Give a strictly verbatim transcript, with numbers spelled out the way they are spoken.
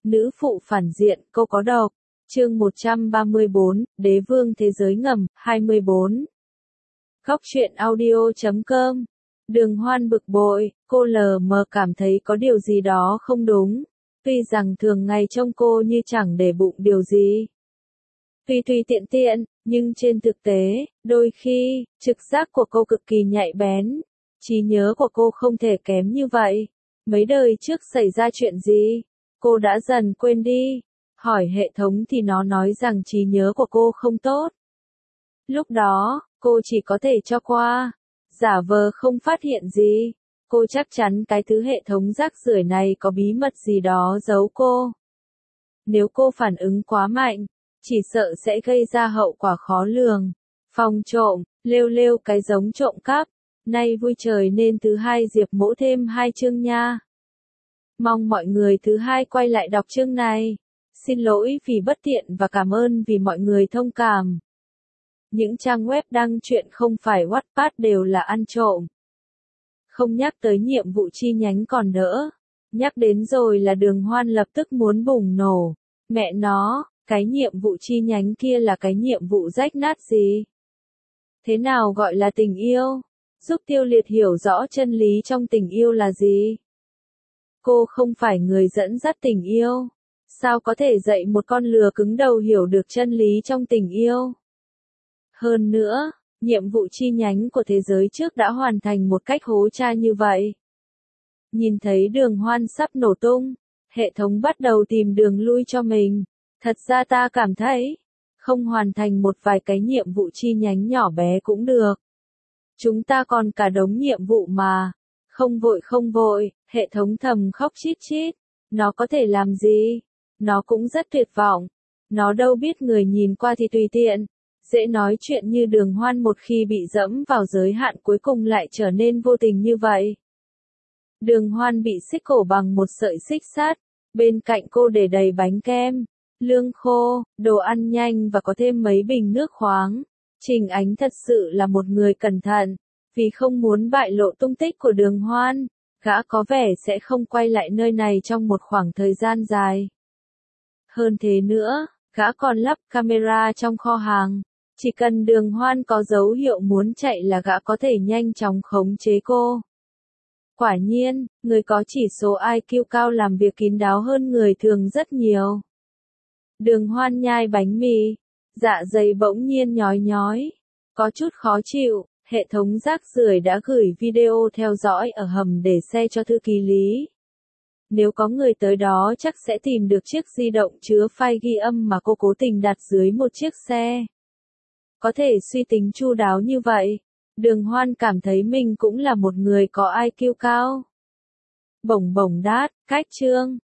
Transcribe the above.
Nữ phụ phản diện, cô có độc. Chương một trăm ba mươi bốn, Đế vương thế giới ngầm, hai mươi bốn. Góc truyện audio chấm com. Đường Hoan bực bội, cô lờ mờ cảm thấy có điều gì đó không đúng. Tuy rằng thường ngày trông cô như chẳng để bụng điều gì. Tuy tùy tiện tiện, nhưng trên thực tế, đôi khi, trực giác của cô cực kỳ nhạy bén. Trí nhớ của cô không thể kém như vậy. Mấy đời trước xảy ra chuyện gì? Cô đã dần quên đi. Hỏi hệ thống thì nó nói rằng trí nhớ của cô không tốt. Lúc đó, cô chỉ có thể cho qua. Giả vờ không phát hiện gì. Cô chắc chắn cái thứ hệ thống rác rưởi này có bí mật gì đó giấu cô. Nếu cô phản ứng quá mạnh, chỉ sợ sẽ gây ra hậu quả khó lường. Phòng trộm, lêu lêu cái giống trộm cắp. Nay vui trời nên thứ hai Diệp mỗ thêm hai chương nha. Mong mọi người thứ hai quay lại đọc chương này. Xin lỗi vì bất tiện và cảm ơn vì mọi người thông cảm. Những trang web đăng truyện không phải Wattpad đều là ăn trộm. Không nhắc tới nhiệm vụ chi nhánh còn đỡ. Nhắc đến rồi là Đường Hoan lập tức muốn bùng nổ. Mẹ nó, cái nhiệm vụ chi nhánh kia là cái nhiệm vụ rách nát gì? Thế nào gọi là tình yêu? Giúp Tiêu Liệt hiểu rõ chân lý trong tình yêu là gì? Cô không phải người dẫn dắt tình yêu. Sao có thể dạy một con lừa cứng đầu hiểu được chân lý trong tình yêu? Hơn nữa, nhiệm vụ chi nhánh của thế giới trước đã hoàn thành một cách hố cha như vậy. Nhìn thấy Đường Hoan sắp nổ tung, hệ thống bắt đầu tìm đường lui cho mình. Thật ra ta cảm thấy, không hoàn thành một vài cái nhiệm vụ chi nhánh nhỏ bé cũng được. Chúng ta còn cả đống nhiệm vụ mà. Không vội không vội, hệ thống thầm khóc chít chít. Nó có thể làm gì? Nó cũng rất tuyệt vọng. Nó đâu biết người nhìn qua thì tùy tiện. Dễ nói chuyện như Đường Hoan một khi bị dẫm vào giới hạn cuối cùng lại trở nên vô tình như vậy. Đường Hoan bị xích cổ bằng một sợi xích sắt. Bên cạnh cô để đầy bánh kem, lương khô, đồ ăn nhanh và có thêm mấy bình nước khoáng. Trình Ánh thật sự là một người cẩn thận. Vì không muốn bại lộ tung tích của Đường Hoan, gã có vẻ sẽ không quay lại nơi này trong một khoảng thời gian dài. Hơn thế nữa, gã còn lắp camera trong kho hàng. Chỉ cần Đường Hoan có dấu hiệu muốn chạy là gã có thể nhanh chóng khống chế cô. Quả nhiên, người có chỉ số i kiu cao làm việc kín đáo hơn người thường rất nhiều. Đường Hoan nhai bánh mì, dạ dày bỗng nhiên nhói nhói, có chút khó chịu. Hệ thống rác rưởi đã gửi video theo dõi ở hầm để xe cho thư ký Lý. Nếu có người tới đó chắc sẽ tìm được chiếc di động chứa file ghi âm mà cô cố tình đặt dưới một chiếc xe. Có thể suy tính chu đáo như vậy, Đường Hoan cảm thấy mình cũng là một người có i kiu cao. Bổng bổng đát, cách chương,